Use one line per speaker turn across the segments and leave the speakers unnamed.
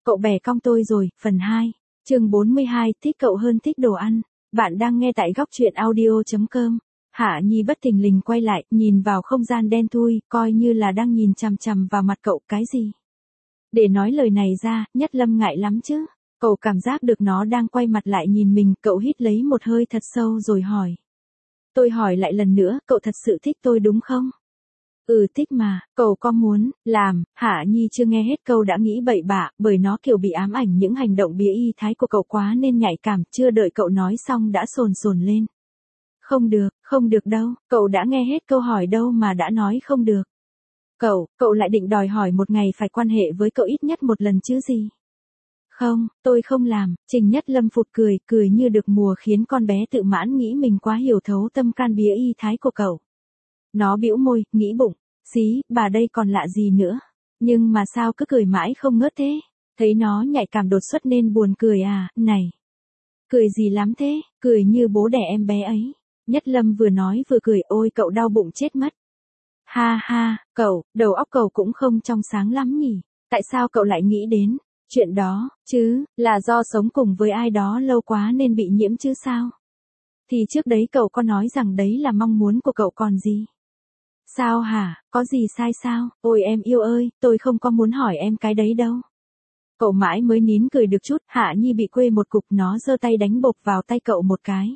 Cậu bè cong tôi rồi, phần 2, chương 42, thích cậu hơn thích đồ ăn. Bạn đang nghe tại góc truyện audio.com. Hạ Nhi bất thình lình quay lại, nhìn vào không gian đen thui, coi như là đang nhìn chằm chằm vào mặt cậu. Cái gì? Để nói lời này ra, Nhất Lâm ngại lắm chứ. Cậu cảm giác được nó đang quay mặt lại nhìn mình, cậu hít lấy một hơi thật sâu rồi hỏi. Tôi hỏi lại lần nữa, cậu thật sự thích tôi đúng không? Thích mà, cậu có muốn làm. Hạ Nhi chưa nghe hết câu đã nghĩ bậy bạ, bởi nó kiểu bị ám ảnh những hành động bía y thái của cậu quá nên nhạy cảm, chưa đợi cậu nói xong đã sồn sồn lên. Không được đâu, cậu đã nghe hết câu hỏi đâu mà đã nói không được. Cậu lại định đòi hỏi một ngày phải quan hệ với cậu ít nhất một lần chứ gì? Không, tôi không làm. Trình Nhất Lâm phụt cười như được mùa, khiến con bé tự mãn nghĩ mình quá hiểu thấu tâm can bía y thái của cậu. Nó bĩu môi, nghĩ bụng, xí, bà đây còn lạ gì nữa. Nhưng mà sao cứ cười mãi không ngớt thế? Thấy nó nhạy cảm đột xuất nên buồn cười à, này. Cười gì lắm thế, cười như bố đẻ em bé ấy. Nhất Lâm vừa nói vừa cười, ôi cậu đau bụng chết mất. Ha ha, đầu óc cậu cũng không trong sáng lắm nhỉ. Tại sao cậu lại nghĩ đến chuyện đó, chứ, là do sống cùng với ai đó lâu quá nên bị nhiễm chứ sao? Thì trước đấy cậu có nói rằng đấy là mong muốn của cậu còn gì. Sao hả, có gì sai sao? Ôi em yêu ơi, tôi không có muốn hỏi em cái đấy đâu. Cậu mãi mới nín cười được chút. Hạ Nhi bị quê một cục, nó giơ tay đánh bộp vào tay cậu một cái.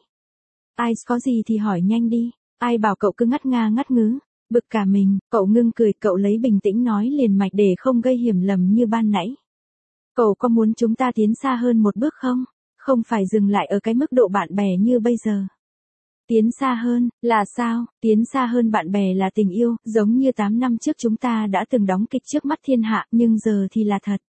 Ai có gì thì hỏi nhanh đi, ai bảo cậu cứ ngắt ngứ. Bực cả mình, cậu ngưng cười, cậu lấy bình tĩnh nói liền mạch để không gây hiểu lầm như ban nãy. Cậu có muốn chúng ta tiến xa hơn một bước không? Không phải dừng lại ở cái mức độ bạn bè như bây giờ. Tiến xa hơn, là sao? Tiến xa hơn bạn bè là tình yêu, giống như 8 năm trước chúng ta đã từng đóng kịch trước mắt thiên hạ, nhưng giờ thì là thật.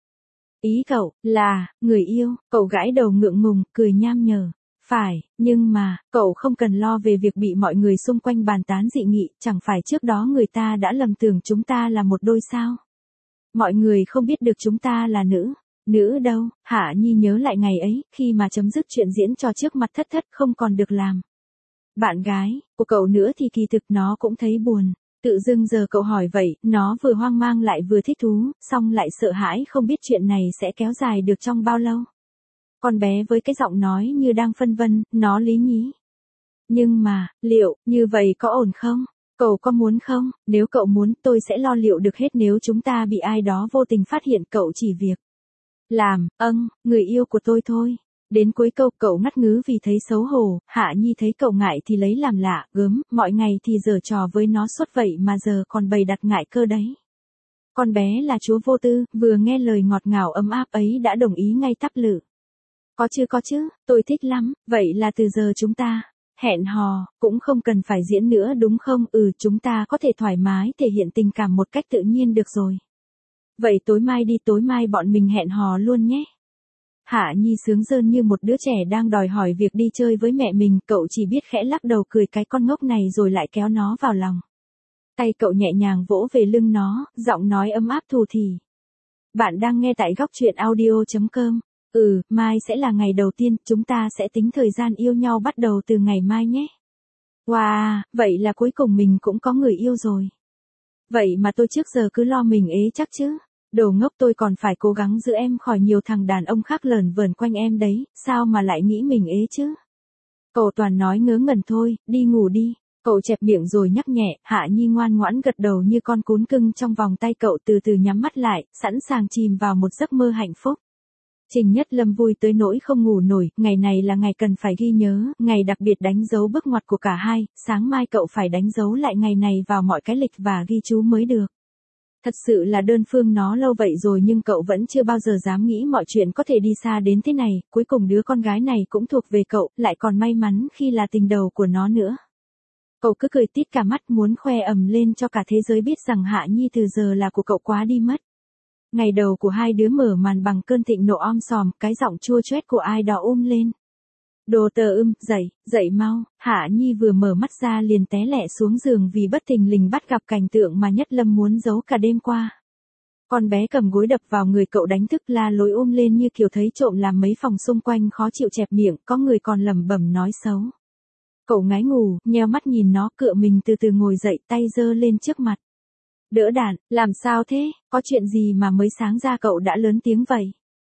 Ý cậu, là, người yêu, cậu gãi đầu ngượng ngùng, cười nham nhở. Phải, nhưng mà, cậu không cần lo về việc bị mọi người xung quanh bàn tán dị nghị, chẳng phải trước đó người ta đã lầm tưởng chúng ta là một đôi sao? Mọi người không biết được chúng ta là nữ. Nữ đâu? Hạ Nhi nhớ lại ngày ấy, khi mà chấm dứt chuyện diễn trò trước mặt thất không còn được làm bạn gái của cậu nữa thì kỳ thực nó cũng thấy buồn. Tự dưng giờ cậu hỏi vậy, nó vừa hoang mang lại vừa thích thú, xong lại sợ hãi không biết chuyện này sẽ kéo dài được trong bao lâu. Con bé với cái giọng nói như đang phân vân, nó lý nhí. Nhưng mà, liệu, như vậy có ổn không? Cậu có muốn không? Nếu cậu muốn, tôi sẽ lo liệu được hết nếu chúng ta bị ai đó vô tình phát hiện. Cậu chỉ việc làm, người yêu của tôi thôi. Đến cuối câu cậu ngắt ngứ vì thấy xấu hổ. Hạ Nhi thấy cậu ngại thì lấy làm lạ, gớm, mọi ngày thì giở trò với nó suốt vậy mà giờ còn bày đặt ngại cơ đấy. Con bé là chúa vô tư, vừa nghe lời ngọt ngào ấm áp ấy đã đồng ý ngay tắp lự. Có chứ, tôi thích lắm, vậy là từ giờ chúng ta hẹn hò, cũng không cần phải diễn nữa đúng không? Chúng ta có thể thoải mái thể hiện tình cảm một cách tự nhiên được rồi. Vậy tối mai bọn mình hẹn hò luôn nhé. Hạ Nhi sướng rơn như một đứa trẻ đang đòi hỏi việc đi chơi với mẹ mình, cậu chỉ biết khẽ lắc đầu cười cái con ngốc này rồi lại kéo nó vào lòng. Tay cậu nhẹ nhàng vỗ về lưng nó, giọng nói ấm áp thù thì. Bạn đang nghe tại góc truyện audio.com. Mai sẽ là ngày đầu tiên, chúng ta sẽ tính thời gian yêu nhau bắt đầu từ ngày mai nhé. Wow, vậy là cuối cùng mình cũng có người yêu rồi. Vậy mà tôi trước giờ cứ lo mình ế chắc chứ. Đồ ngốc, tôi còn phải cố gắng giữ em khỏi nhiều thằng đàn ông khác lờn vờn quanh em đấy, sao mà lại nghĩ mình ế chứ? Cậu toàn nói ngớ ngẩn thôi, đi ngủ đi. Cậu chẹp miệng rồi nhắc nhẹ. Hạ Nhi ngoan ngoãn gật đầu như con cún cưng trong vòng tay cậu, từ từ nhắm mắt lại, sẵn sàng chìm vào một giấc mơ hạnh phúc. Trình Nhất Lâm vui tới nỗi không ngủ nổi, ngày này là ngày cần phải ghi nhớ, ngày đặc biệt đánh dấu bước ngoặt của cả hai, sáng mai cậu phải đánh dấu lại ngày này vào mọi cái lịch và ghi chú mới được. Thật sự là đơn phương nó lâu vậy rồi nhưng cậu vẫn chưa bao giờ dám nghĩ mọi chuyện có thể đi xa đến thế này, cuối cùng đứa con gái này cũng thuộc về cậu, lại còn may mắn khi là tình đầu của nó nữa. Cậu cứ cười tít cả mắt muốn khoe ầm lên cho cả thế giới biết rằng Hạ Nhi từ giờ là của cậu quá đi mất. Ngày đầu của hai đứa mở màn bằng cơn thịnh nộ om sòm, cái giọng chua choét của ai đó lên. Đồ tờ dậy mau. Hạ Nhi vừa mở mắt ra liền té lẹ xuống giường vì bất thình lình bắt gặp cảnh tượng mà Nhất Lâm muốn giấu cả đêm qua. Con bé cầm gối đập vào người cậu đánh thức la lối lên như kiểu thấy trộm, làm mấy phòng xung quanh khó chịu chẹp miệng, có người còn lẩm bẩm nói xấu. Cậu ngái ngủ, nheo mắt nhìn nó, cựa mình từ từ ngồi dậy, tay giơ lên trước mặt. Đỡ đạn, làm sao thế, có chuyện gì mà mới sáng ra cậu đã lớn tiếng vậy?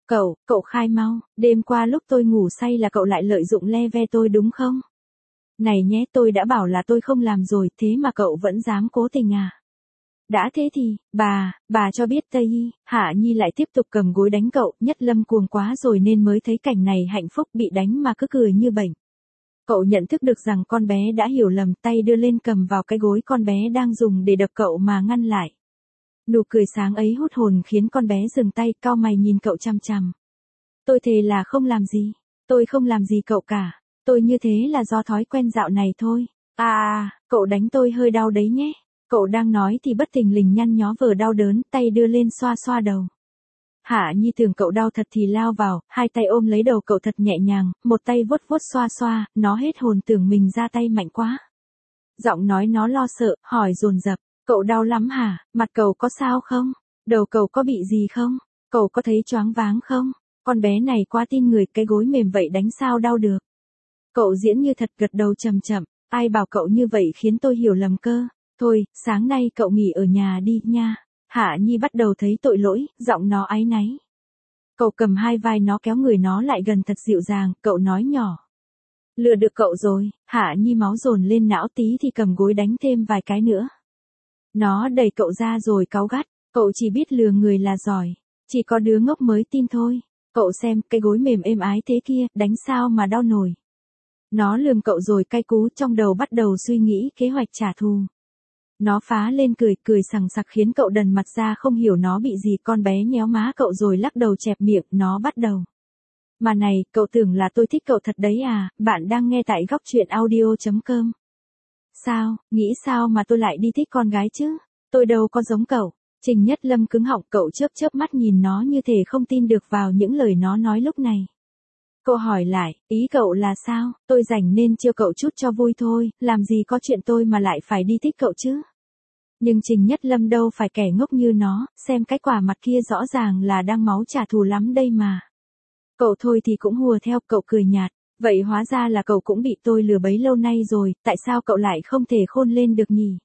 Cậu khai mau, đêm qua lúc tôi ngủ say là cậu lại lợi dụng le ve tôi đúng không? Này nhé, tôi đã bảo là tôi không làm rồi, thế mà cậu vẫn dám cố tình à? Đã thế thì, bà cho biết Tây Y. Hạ Nhi lại tiếp tục cầm gối đánh cậu, Nhất Lâm cuồng quá rồi nên mới thấy cảnh này hạnh phúc, bị đánh mà cứ cười như bệnh. Cậu nhận thức được rằng con bé đã hiểu lầm, tay đưa lên cầm vào cái gối con bé đang dùng để đập cậu mà ngăn lại. Nụ cười sáng ấy hút hồn khiến con bé dừng tay, cau mày nhìn cậu chằm chằm. Tôi thề là không làm gì, tôi không làm gì cậu cả, tôi như thế là do thói quen dạo này thôi. Cậu đánh tôi hơi đau đấy nhé. Cậu đang nói thì bất thình lình nhăn nhó vờ đau đớn, tay đưa lên xoa xoa đầu. Hạ Nhi tưởng cậu đau thật thì lao vào, hai tay ôm lấy đầu cậu thật nhẹ nhàng, một tay vuốt vuốt xoa xoa, nó hết hồn tưởng mình ra tay mạnh quá. Giọng nói nó lo sợ, hỏi dồn dập, cậu đau lắm hả, mặt cậu có sao không, đầu cậu có bị gì không, cậu có thấy choáng váng không, con bé này quá tin người, cái gối mềm vậy đánh sao đau được. Cậu diễn như thật, gật đầu chậm chậm, ai bảo cậu như vậy khiến tôi hiểu lầm cơ. Thôi, sáng nay cậu nghỉ ở nhà đi nha. Hạ Nhi bắt đầu thấy tội lỗi, giọng nó áy náy. Cậu cầm hai vai nó kéo người nó lại gần thật dịu dàng, cậu nói nhỏ. Lừa được cậu rồi. Hạ Nhi máu dồn lên não, tí thì cầm gối đánh thêm vài cái nữa. Nó đẩy cậu ra rồi cáu gắt, cậu chỉ biết lừa người là giỏi, chỉ có đứa ngốc mới tin thôi. Cậu xem, cái gối mềm êm ái thế kia, đánh sao mà đau nổi. Nó lườm cậu rồi cay cú, trong đầu bắt đầu suy nghĩ kế hoạch trả thù. Nó phá lên cười sằng sặc khiến cậu đần mặt ra không hiểu nó bị gì, con bé nhéo má cậu rồi lắc đầu chẹp miệng, nó bắt đầu. Mà này, cậu tưởng là tôi thích cậu thật đấy à, bạn đang nghe tại góc truyện audio.com. Sao, nghĩ sao mà tôi lại đi thích con gái chứ, tôi đâu có giống cậu. Trình Nhất Lâm cứng họng, cậu chớp chớp mắt nhìn nó như thể không tin được vào những lời nó nói lúc này. Cô hỏi lại, ý cậu là sao, tôi rảnh nên trêu cậu chút cho vui thôi, làm gì có chuyện tôi mà lại phải đi thích cậu chứ. Nhưng Trình Nhất Lâm đâu phải kẻ ngốc như nó, xem cái quả mặt kia rõ ràng là đang máu trả thù lắm đây mà. Cậu thôi thì cũng hùa theo, cậu cười nhạt, vậy hóa ra là cậu cũng bị tôi lừa bấy lâu nay rồi, tại sao cậu lại không thể khôn lên được nhỉ?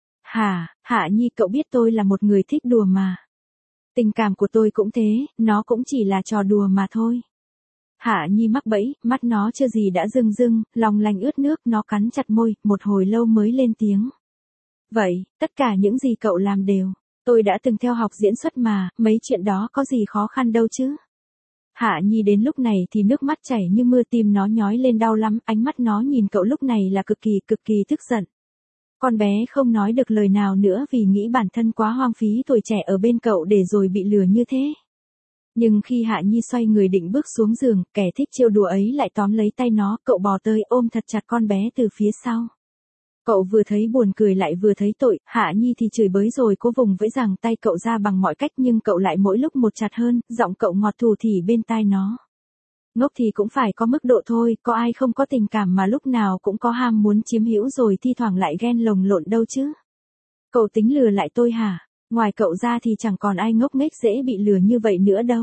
Hạ Nhi, cậu biết tôi là một người thích đùa mà. Tình cảm của tôi cũng thế, nó cũng chỉ là trò đùa mà thôi. Hạ Nhi mắc bẫy, mắt nó chưa gì đã rưng rưng, lòng lành ướt nước, nó cắn chặt môi, một hồi lâu mới lên tiếng. Vậy, tất cả những gì cậu làm đều, tôi đã từng theo học diễn xuất mà, mấy chuyện đó có gì khó khăn đâu chứ. Hạ Nhi đến lúc này thì nước mắt chảy như mưa, tim nó nhói lên đau lắm, ánh mắt nó nhìn cậu lúc này là cực kỳ tức giận. Con bé không nói được lời nào nữa vì nghĩ bản thân quá hoang phí tuổi trẻ ở bên cậu để rồi bị lừa như thế. Nhưng khi Hạ Nhi xoay người định bước xuống giường, kẻ thích trêu đùa ấy lại tóm lấy tay nó, cậu bò tới ôm thật chặt con bé từ phía sau. Cậu vừa thấy buồn cười lại vừa thấy tội, Hạ Nhi thì chửi bới rồi cố vùng vẫy giằng tay cậu ra bằng mọi cách, nhưng cậu lại mỗi lúc một chặt hơn, giọng cậu ngọt thù thỉ bên tai nó. Ngốc thì cũng phải có mức độ thôi, có ai không có tình cảm mà lúc nào cũng có ham muốn chiếm hữu rồi thi thoảng lại ghen lồng lộn đâu chứ. Cậu tính lừa lại tôi hả? Ngoài cậu ra thì chẳng còn ai ngốc nghếch dễ bị lừa như vậy nữa đâu.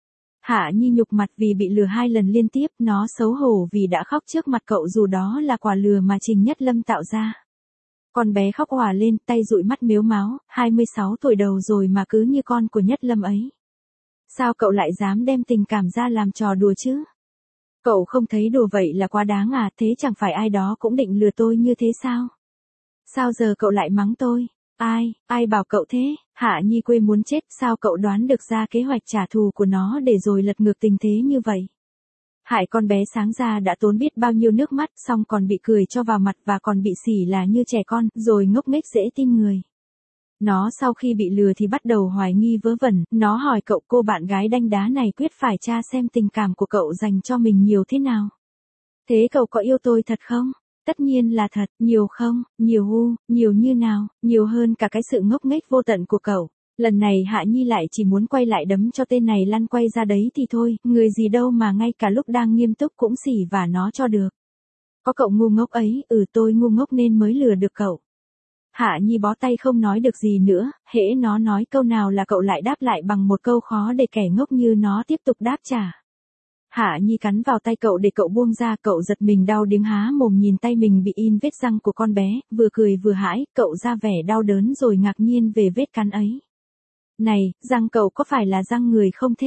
Hạ Nhi nhục mặt vì bị lừa 2 lần liên tiếp, nó xấu hổ vì đã khóc trước mặt cậu dù đó là quả lừa mà Trình Nhất Lâm tạo ra. Con bé khóc òa lên, tay dụi mắt mếu máo, 26 tuổi đầu rồi mà cứ như con của Nhất Lâm ấy. Sao cậu lại dám đem tình cảm ra làm trò đùa chứ? Cậu không thấy đùa vậy là quá đáng à, thế chẳng phải ai đó cũng định lừa tôi như thế sao? Sao giờ cậu lại mắng tôi? Ai bảo cậu thế? Hạ Nhi quê muốn chết, sao cậu đoán được ra kế hoạch trả thù của nó để rồi lật ngược tình thế như vậy? Hại con bé sáng ra đã tốn biết bao nhiêu nước mắt, xong còn bị cười cho vào mặt và còn bị xỉ là như trẻ con, rồi ngốc nghếch dễ tin người. Nó sau khi bị lừa thì bắt đầu hoài nghi vớ vẩn, nó hỏi cậu, cô bạn gái đanh đá này quyết phải tra xem tình cảm của cậu dành cho mình nhiều thế nào. Thế cậu có yêu tôi thật không? Tất nhiên là thật, nhiều không, nhiều như nào, nhiều hơn cả cái sự ngốc nghếch vô tận của cậu. Lần này Hạ Nhi lại chỉ muốn quay lại đấm cho tên này lăn quay ra đấy thì thôi, người gì đâu mà ngay cả lúc đang nghiêm túc cũng xỉ vả nó cho được. Có cậu ngu ngốc ấy, tôi ngu ngốc nên mới lừa được cậu. Hạ Nhi bó tay không nói được gì nữa, hễ nó nói câu nào là cậu lại đáp lại bằng một câu khó để kẻ ngốc như nó tiếp tục đáp trả. Hạ Nhi cắn vào tay cậu để cậu buông ra, cậu giật mình đau điếng há mồm nhìn tay mình bị in vết răng của con bé, vừa cười vừa hãi, cậu ra vẻ đau đớn rồi ngạc nhiên về vết cắn ấy. Này, răng cậu có phải là răng người không thế?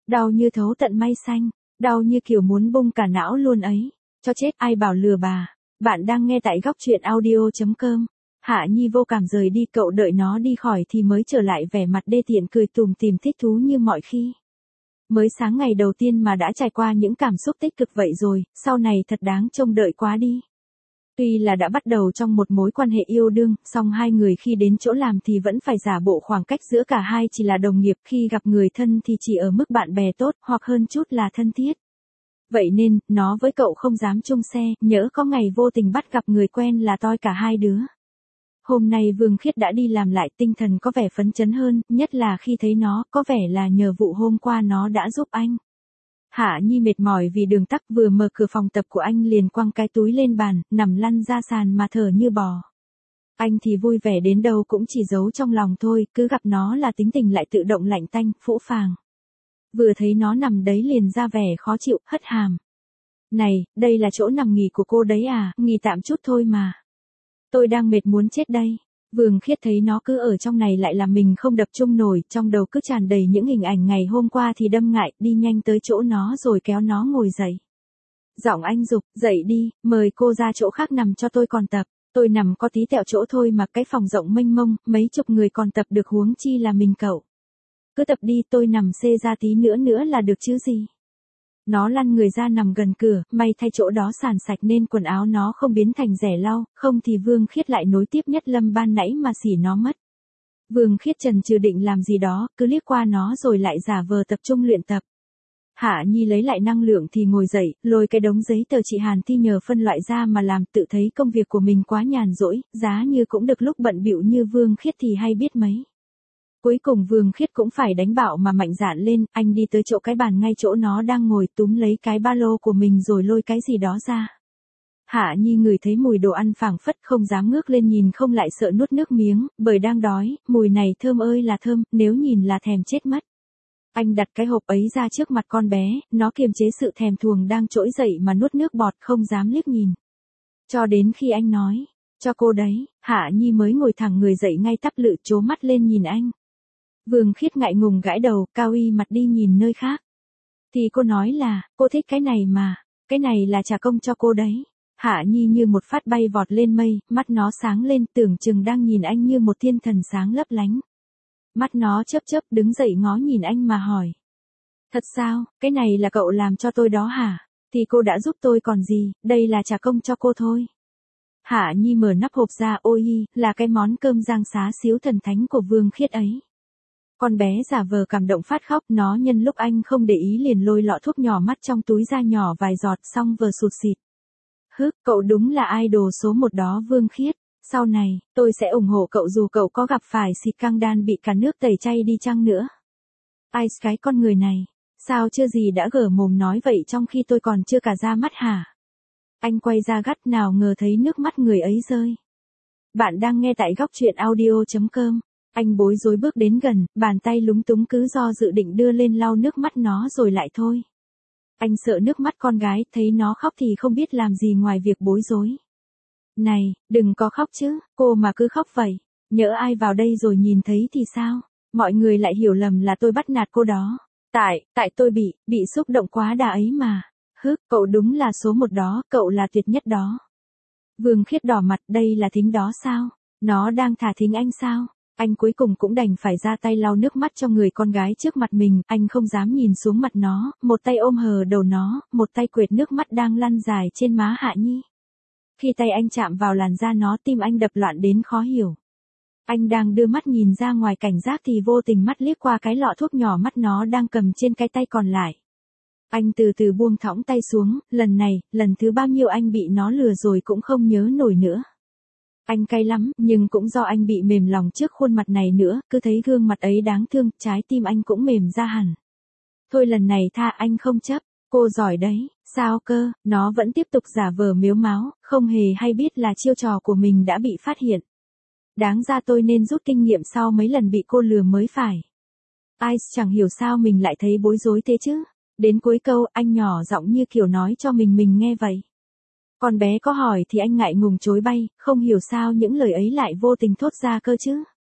Đau như thấu tận may xanh, đau như kiểu muốn bung cả não luôn ấy. Cho chết, ai bảo lừa bà. Bạn đang nghe tại góc truyện audio.com. Hạ Nhi vô cảm rời đi, cậu đợi nó đi khỏi thì mới trở lại vẻ mặt đê tiện cười tủm tỉm thích thú như mọi khi. Mới sáng ngày đầu tiên mà đã trải qua những cảm xúc tích cực vậy rồi, sau này thật đáng trông đợi quá đi. Tuy là đã bắt đầu trong một mối quan hệ yêu đương, song hai người khi đến chỗ làm thì vẫn phải giả bộ khoảng cách giữa cả hai chỉ là đồng nghiệp, khi gặp người thân thì chỉ ở mức bạn bè tốt hoặc hơn chút là thân thiết. Vậy nên, nó với cậu không dám chung xe, nhỡ có ngày vô tình bắt gặp người quen là toi cả hai đứa. Hôm nay Vương Khiết đã đi làm lại, tinh thần có vẻ phấn chấn hơn, nhất là khi thấy nó, có vẻ là nhờ vụ hôm qua nó đã giúp anh. Hạ Nhi mệt mỏi vì đường tắc, vừa mở cửa phòng tập của anh liền quăng cái túi lên bàn, nằm lăn ra sàn mà thở như bò. Anh thì vui vẻ đến đâu cũng chỉ giấu trong lòng thôi, cứ gặp nó là tính tình lại tự động lạnh tanh, phũ phàng. Vừa thấy nó nằm đấy liền ra vẻ khó chịu, hất hàm. Này, đây là chỗ nằm nghỉ của cô đấy à, nghỉ tạm chút thôi mà. Tôi đang mệt muốn chết đây. Vương Khiết thấy nó cứ ở trong này lại làm mình không tập trung nổi, trong đầu cứ tràn đầy những hình ảnh ngày hôm qua thì đâm ngại, đi nhanh tới chỗ nó rồi kéo nó ngồi dậy. Giọng anh giục, dậy đi, mời cô ra chỗ khác nằm cho tôi còn tập. Tôi nằm có tí tẹo chỗ thôi mà cái phòng rộng mênh mông, mấy chục người còn tập được huống chi là mình cậu. Cứ tập đi, tôi nằm xê ra tí nữa là được chứ gì. Nó lăn người ra nằm gần cửa, may thay chỗ đó sàn sạch nên quần áo nó không biến thành rẻ lau, không thì Vương Khiết lại nối tiếp Nhất Lâm ban nãy mà xỉ nó mất. Vương Khiết chần chừ định làm gì đó, cứ liếc qua nó rồi lại giả vờ tập trung luyện tập. Hạ Nhi lấy lại năng lượng thì ngồi dậy, lôi cái đống giấy tờ chị Hàn Thi nhờ phân loại ra mà làm, tự thấy công việc của mình quá nhàn rỗi, giá như cũng được lúc bận bịu như Vương Khiết thì hay biết mấy. Cuối cùng Vương Khiết cũng phải đánh bạo mà mạnh dạn lên, anh đi tới chỗ cái bàn ngay chỗ nó đang ngồi, túm lấy cái ba lô của mình rồi lôi cái gì đó ra. Hạ Nhi ngửi thấy mùi đồ ăn phảng phất, không dám ngước lên nhìn, không lại sợ nuốt nước miếng, bởi đang đói, mùi này thơm ơi là thơm, nếu nhìn là thèm chết mất. Anh đặt cái hộp ấy ra trước mặt con bé, nó kiềm chế sự thèm thuồng đang trỗi dậy mà nuốt nước bọt, không dám liếc nhìn. Cho đến khi anh nói, cho cô đấy, Hạ Nhi mới ngồi thẳng người dậy ngay tắp lự, trố mắt lên nhìn anh. Vương Khiết ngại ngùng gãi đầu, cao y mặt đi nhìn nơi khác. Thì cô nói là, cô thích cái này mà, cái này là trả công cho cô đấy. Hạ Nhi như một phát bay vọt lên mây, mắt nó sáng lên, tưởng chừng đang nhìn anh như một thiên thần sáng lấp lánh. Mắt nó chớp chớp, đứng dậy ngó nhìn anh mà hỏi. Thật sao, cái này là cậu làm cho tôi đó hả? Thì cô đã giúp tôi còn gì, đây là trả công cho cô thôi. Hạ Nhi mở nắp hộp ra, ôi, là cái món cơm rang xá xíu thần thánh của Vương Khiết ấy. Con bé giả vờ cảm động phát khóc, nó nhân lúc anh không để ý liền lôi lọ thuốc nhỏ mắt trong túi ra nhỏ vài giọt xong vờ sụt sịt. Cậu đúng là idol số một đó Vương Khiết. Sau này, tôi sẽ ủng hộ cậu dù cậu có gặp phải xịt căng đan bị cả nước tẩy chay đi chăng nữa. Ai cái con người này, sao chưa gì đã gở mồm nói vậy trong khi tôi còn chưa cả ra mắt hả? Anh quay ra gắt, nào ngờ thấy nước mắt người ấy rơi. Bạn đang nghe tại góc truyện audio.com. Anh bối rối bước đến gần, bàn tay lúng túng cứ do dự định đưa lên lau nước mắt nó rồi lại thôi. Anh sợ nước mắt con gái, thấy nó khóc thì không biết làm gì ngoài việc bối rối. Này, đừng có khóc chứ, cô mà cứ khóc vậy, nhỡ ai vào đây rồi nhìn thấy thì sao? Mọi người lại hiểu lầm là tôi bắt nạt cô đó. Tại tôi bị xúc động quá đà ấy mà. Cậu đúng là số một đó, cậu là tuyệt nhất đó. Vương Khiết đỏ mặt, đây là thính đó sao? Nó đang thả thính anh sao? Anh cuối cùng cũng đành phải ra tay lau nước mắt cho người con gái trước mặt mình, anh không dám nhìn xuống mặt nó, một tay ôm hờ đầu nó, một tay quệt nước mắt đang lăn dài trên má Hạ Nhi. Khi tay anh chạm vào làn da nó, tim anh đập loạn đến khó hiểu. Anh đang đưa mắt nhìn ra ngoài cảnh giác thì vô tình mắt liếc qua cái lọ thuốc nhỏ mắt nó đang cầm trên cái tay còn lại. Anh từ từ buông thõng tay xuống, lần này, lần thứ bao nhiêu anh bị nó lừa rồi cũng không nhớ nổi nữa. Anh cay lắm, nhưng cũng do anh bị mềm lòng trước khuôn mặt này nữa, cứ thấy gương mặt ấy đáng thương, trái tim anh cũng mềm ra hẳn. Thôi lần này tha anh không chấp, cô giỏi đấy, sao cơ, nó vẫn tiếp tục giả vờ mếu máo, không hề hay biết là chiêu trò của mình đã bị phát hiện. Đáng ra tôi nên rút kinh nghiệm sau mấy lần bị cô lừa mới phải. Ai chẳng hiểu sao mình lại thấy bối rối thế chứ. Đến cuối câu, anh nhỏ giọng như kiểu nói cho mình nghe vậy. Con bé có hỏi thì anh ngại ngùng chối bay, không hiểu sao những lời ấy lại vô tình thốt ra cơ chứ.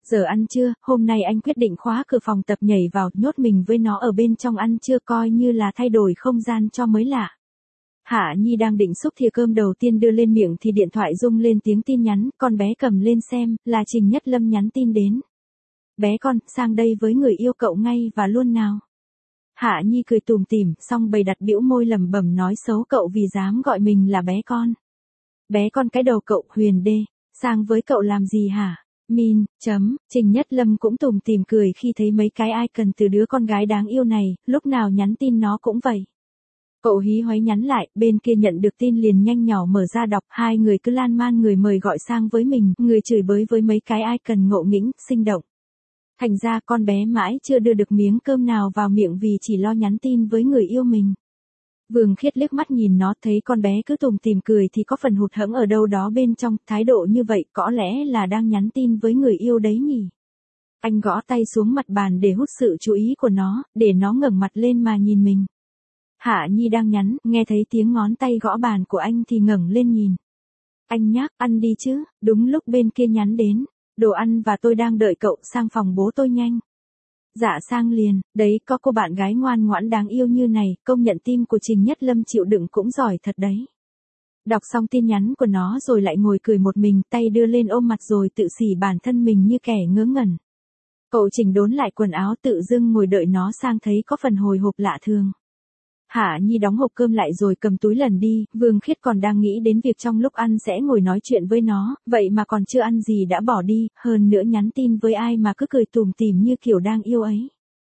Giờ ăn trưa, hôm nay anh quyết định khóa cửa phòng tập nhảy vào, nhốt mình với nó ở bên trong ăn trưa coi như là thay đổi không gian cho mới lạ. Hạ Nhi đang định xúc thìa cơm đầu tiên đưa lên miệng thì điện thoại rung lên tiếng tin nhắn, con bé cầm lên xem, là Trình Nhất Lâm nhắn tin đến. Bé con, sang đây với người yêu cậu ngay và luôn nào. Hạ Nhi cười tủm tỉm, xong bày đặt bĩu môi lẩm bẩm nói xấu cậu vì dám gọi mình là bé con. Bé con cái đầu cậu, Huyền đê, sang với cậu làm gì hả? Trình Nhất Lâm cũng tủm tỉm cười khi thấy mấy cái icon từ đứa con gái đáng yêu này, lúc nào nhắn tin nó cũng vậy. Cậu hí hoáy nhắn lại, bên kia nhận được tin liền nhanh nhỏ mở ra đọc, hai người cứ lan man người mời gọi sang với mình, người chửi bới với mấy cái icon ngộ nghĩnh, sinh động. Thành ra con bé mãi chưa đưa được miếng cơm nào vào miệng vì chỉ lo nhắn tin với người yêu mình. Vương Khiết liếc mắt nhìn nó thấy con bé cứ tủm tỉm cười thì có phần hụt hẫng ở đâu đó bên trong, thái độ như vậy có lẽ là đang nhắn tin với người yêu đấy nhỉ. Anh gõ tay xuống mặt bàn để hút sự chú ý của nó, để nó ngẩng mặt lên mà nhìn mình. Hạ Nhi đang nhắn, nghe thấy tiếng ngón tay gõ bàn của anh thì ngẩng lên nhìn. Anh nhắc, ăn đi chứ, đúng lúc bên kia nhắn đến. Đồ ăn và tôi đang đợi cậu, sang phòng bố tôi nhanh. Dạ sang liền, đấy có cô bạn gái ngoan ngoãn đáng yêu như này, công nhận tim của Trình Nhất Lâm chịu đựng cũng giỏi thật đấy. Đọc xong tin nhắn của nó rồi lại ngồi cười một mình, tay đưa lên ôm mặt rồi tự xỉ bản thân mình như kẻ ngớ ngẩn. Cậu chỉnh đốn lại quần áo tự dưng ngồi đợi nó sang thấy có phần hồi hộp lạ thường. Hạ Nhi đóng hộp cơm lại rồi cầm túi lần đi, Vương Khiết còn đang nghĩ đến việc trong lúc ăn sẽ ngồi nói chuyện với nó, vậy mà còn chưa ăn gì đã bỏ đi, hơn nữa nhắn tin với ai mà cứ cười tủm tỉm như kiểu đang yêu ấy.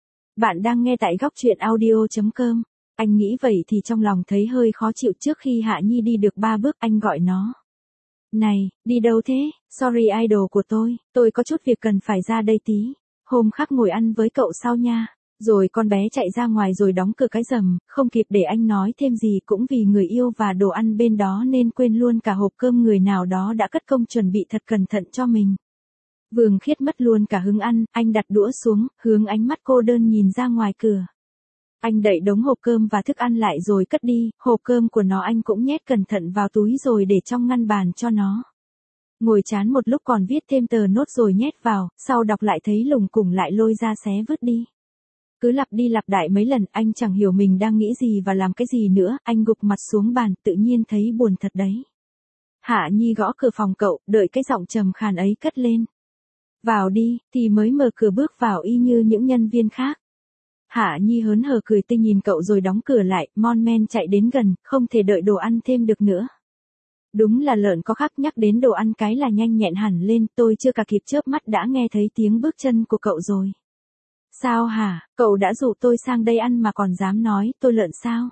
Bạn đang nghe tại góc truyện audio.com. Anh nghĩ vậy thì trong lòng thấy hơi khó chịu trước khi Hạ Nhi đi được 3 bước anh gọi nó. Này, đi đâu thế? Sorry idol của tôi có chút việc cần phải ra đây tí. Hôm khác ngồi ăn với cậu sau nha. Rồi con bé chạy ra ngoài rồi đóng cửa cái rầm, không kịp để anh nói thêm gì cũng vì người yêu và đồ ăn bên đó nên quên luôn cả hộp cơm người nào đó đã cất công chuẩn bị thật cẩn thận cho mình. Vương Khiết mất luôn cả hứng ăn, anh đặt đũa xuống, hướng ánh mắt cô đơn nhìn ra ngoài cửa. Anh đậy đống hộp cơm và thức ăn lại rồi cất đi, hộp cơm của nó anh cũng nhét cẩn thận vào túi rồi để trong ngăn bàn cho nó. Ngồi chán một lúc còn viết thêm tờ nốt rồi nhét vào, sau đọc lại thấy lùng củng lại lôi ra xé vứt đi. Cứ lặp đi lặp lại mấy lần, anh chẳng hiểu mình đang nghĩ gì và làm cái gì nữa, anh gục mặt xuống bàn, tự nhiên thấy buồn thật đấy. Hạ Nhi gõ cửa phòng cậu, đợi cái giọng trầm khàn ấy cất lên. Vào đi, thì mới mở cửa bước vào y như những nhân viên khác. Hạ Nhi hớn hở cười tươi nhìn cậu rồi đóng cửa lại, mon men chạy đến gần, không thể đợi đồ ăn thêm được nữa. Đúng là lợn có khác, nhắc đến đồ ăn cái là nhanh nhẹn hẳn lên, tôi chưa cả kịp chớp mắt đã nghe thấy tiếng bước chân của cậu rồi. Sao hả, cậu đã rủ tôi sang đây ăn mà còn dám nói tôi lợn sao?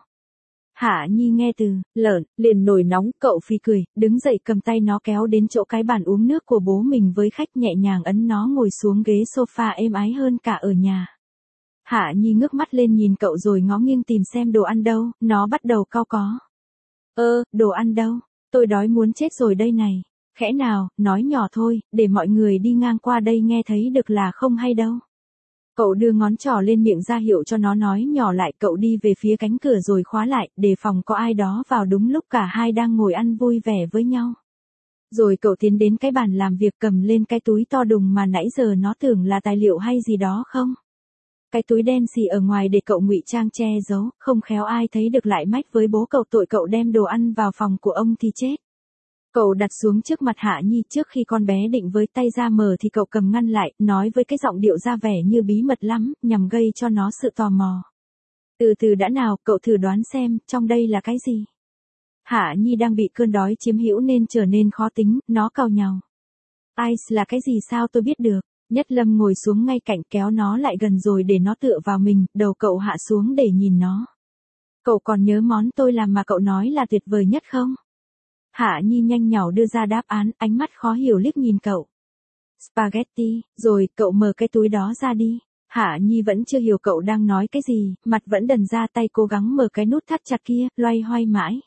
Hạ Nhi nghe từ lợn, liền nổi nóng, cậu phì cười, đứng dậy cầm tay nó kéo đến chỗ cái bàn uống nước của bố mình với khách nhẹ nhàng ấn nó ngồi xuống ghế sofa êm ái hơn cả ở nhà. Hạ Nhi ngước mắt lên nhìn cậu rồi ngó nghiêng tìm xem đồ ăn đâu, nó bắt đầu cau có. Đồ ăn đâu? Tôi đói muốn chết rồi đây này. Khẽ nào, nói nhỏ thôi, để mọi người đi ngang qua đây nghe thấy được là không hay đâu. Cậu đưa ngón trỏ lên miệng ra hiệu cho nó nói nhỏ lại, cậu đi về phía cánh cửa rồi khóa lại, đề phòng có ai đó vào đúng lúc cả hai đang ngồi ăn vui vẻ với nhau. Rồi cậu tiến đến cái bàn làm việc cầm lên cái túi to đùng mà nãy giờ nó tưởng là tài liệu hay gì đó không. Cái túi đen xì ở ngoài để cậu ngụy trang che giấu, không khéo ai thấy được lại mách với bố cậu tội cậu đem đồ ăn vào phòng của ông thì chết. Cậu đặt xuống trước mặt Hạ Nhi trước khi con bé định với tay ra mở thì cậu cầm ngăn lại, nói với cái giọng điệu ra vẻ như bí mật lắm, nhằm gây cho nó sự tò mò. Từ từ đã nào, cậu thử đoán xem, trong đây là cái gì? Hạ Nhi đang bị cơn đói chiếm hữu nên trở nên khó tính, nó cau nhàu. Ice là cái gì sao tôi biết được? Nhất Lâm ngồi xuống ngay cạnh kéo nó lại gần rồi để nó tựa vào mình, đầu cậu hạ xuống để nhìn nó. Cậu còn nhớ món tôi làm mà cậu nói là tuyệt vời nhất không? Hạ Nhi nhanh nhảu đưa ra đáp án, ánh mắt khó hiểu liếc nhìn cậu. Spaghetti, rồi cậu mở cái túi đó ra đi. Hạ Nhi vẫn chưa hiểu cậu đang nói cái gì, mặt vẫn đần ra tay cố gắng mở cái nút thắt chặt kia, loay hoay mãi.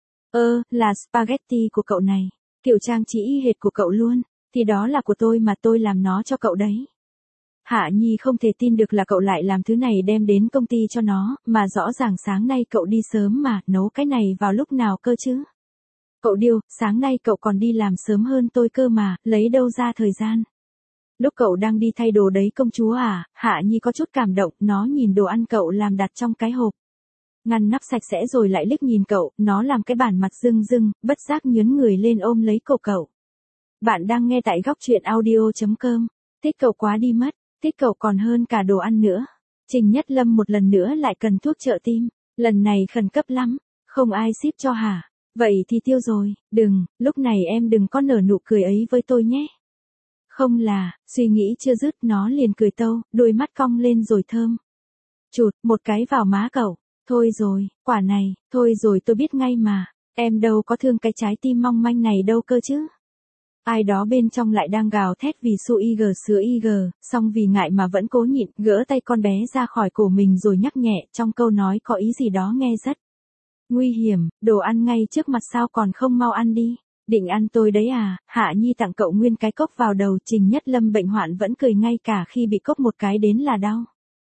Là spaghetti của cậu này, kiểu trang trí y hệt của cậu luôn, thì đó là của tôi mà tôi làm nó cho cậu đấy. Hạ Nhi không thể tin được là cậu lại làm thứ này đem đến công ty cho nó, mà rõ ràng sáng nay cậu đi sớm mà, nấu cái này vào lúc nào cơ chứ? Cậu điêu, sáng nay cậu còn đi làm sớm hơn tôi cơ mà, lấy đâu ra thời gian? Lúc cậu đang đi thay đồ đấy công chúa à, Hạ Nhi có chút cảm động, nó nhìn đồ ăn cậu làm đặt trong cái hộp. Ngăn nắp sạch sẽ rồi lại liếc nhìn cậu, nó làm cái bản mặt rưng rưng, bất giác nhướng người lên ôm lấy cổ cậu. Bạn đang nghe tại góc truyện audio.com. Thích cậu quá đi mất, thích cậu còn hơn cả đồ ăn nữa. Trình Nhất Lâm một lần nữa lại cần thuốc trợ tim, lần này khẩn cấp lắm, không ai ship cho hả? Vậy thì tiêu rồi, đừng, lúc này em đừng có nở nụ cười ấy với tôi nhé. Không là, suy nghĩ chưa dứt nó liền cười tâu, đôi mắt cong lên rồi thơm. Chụt, một cái vào má cậu. Thôi rồi, quả này, thôi rồi tôi biết ngay mà. Em đâu có thương cái trái tim mong manh này đâu cơ chứ. Ai đó bên trong lại đang gào thét vì su IG sữa IG, song vì ngại mà vẫn cố nhịn, gỡ tay con bé ra khỏi cổ mình rồi nhắc nhẹ, trong câu nói có ý gì đó nghe rất nguy hiểm, đồ ăn ngay trước mặt sao còn không mau ăn đi. Định ăn tôi đấy à, Hạ Nhi tặng cậu nguyên cái cốc vào đầu. Trình Nhất Lâm bệnh hoạn vẫn cười ngay cả khi bị cốc một cái đến là đau.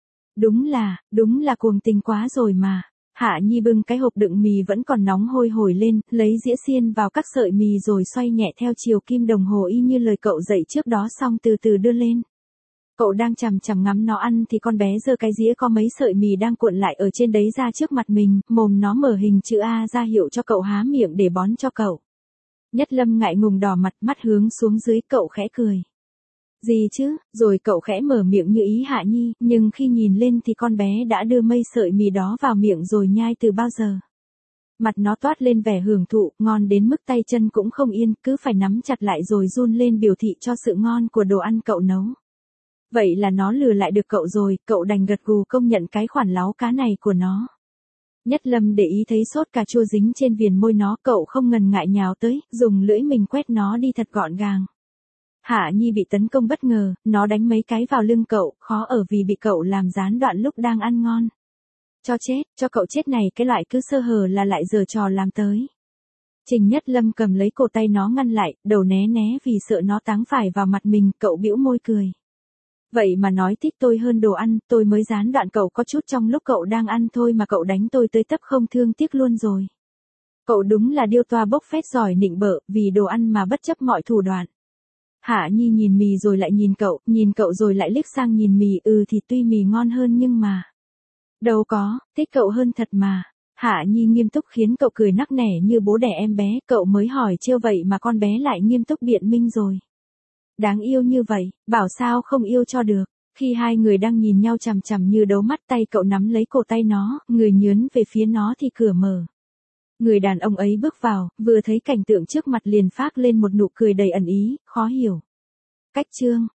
Đúng là cuồng tình quá rồi mà. Hạ Nhi bưng cái hộp đựng mì vẫn còn nóng hôi hổi lên, lấy dĩa xiên vào các sợi mì rồi xoay nhẹ theo chiều kim đồng hồ y như lời cậu dạy trước đó xong từ từ đưa lên. Cậu đang chằm chằm ngắm nó ăn thì con bé giơ cái dĩa có mấy sợi mì đang cuộn lại ở trên đấy ra trước mặt mình, mồm nó mở hình chữ A ra hiệu cho cậu há miệng để bón cho cậu. Nhất Lâm ngại ngùng đỏ mặt, mắt hướng xuống dưới, cậu khẽ cười. Gì chứ, rồi cậu khẽ mở miệng như ý Hạ Nhi, nhưng khi nhìn lên thì con bé đã đưa mây sợi mì đó vào miệng rồi nhai từ bao giờ. Mặt nó toát lên vẻ hưởng thụ, ngon đến mức tay chân cũng không yên, cứ phải nắm chặt lại rồi run lên biểu thị cho sự ngon của đồ ăn cậu nấu. Vậy là nó lừa lại được cậu rồi, cậu đành gật gù công nhận cái khoản láo cá này của nó. Nhất Lâm để ý thấy sốt cà chua dính trên viền môi nó, cậu không ngần ngại nhào tới, dùng lưỡi mình quét nó đi thật gọn gàng. Hạ Nhi bị tấn công bất ngờ, nó đánh mấy cái vào lưng cậu, khó ở vì bị cậu làm gián đoạn lúc đang ăn ngon. Cho cậu chết này, cái loại cứ sơ hở là lại giở trò làm tới. Trình Nhất Lâm cầm lấy cổ tay nó ngăn lại, đầu né né vì sợ nó táng phải vào mặt mình, cậu bĩu môi cười. Vậy mà nói thích tôi hơn đồ ăn, tôi mới gián đoạn cậu có chút trong lúc cậu đang ăn thôi mà cậu đánh tôi tới tấp không thương tiếc luôn rồi. Cậu đúng là điêu toa bốc phét giỏi nịnh bợ, vì đồ ăn mà bất chấp mọi thủ đoạn. Hạ Nhi nhìn mì rồi lại nhìn cậu rồi lại liếc sang nhìn mì, thì tuy mì ngon hơn nhưng mà. Đâu có, thích cậu hơn thật mà. Hạ Nhi nghiêm túc khiến cậu cười nắc nẻ như bố đẻ em bé, cậu mới hỏi trêu vậy mà con bé lại nghiêm túc biện minh rồi. Đáng yêu như vậy, bảo sao không yêu cho được. Khi hai người đang nhìn nhau chằm chằm như đấu mắt, tay cậu nắm lấy cổ tay nó, người nhướn về phía nó thì cửa mở. Người đàn ông ấy bước vào, vừa thấy cảnh tượng trước mặt liền phác lên một nụ cười đầy ẩn ý, khó hiểu. Cách chương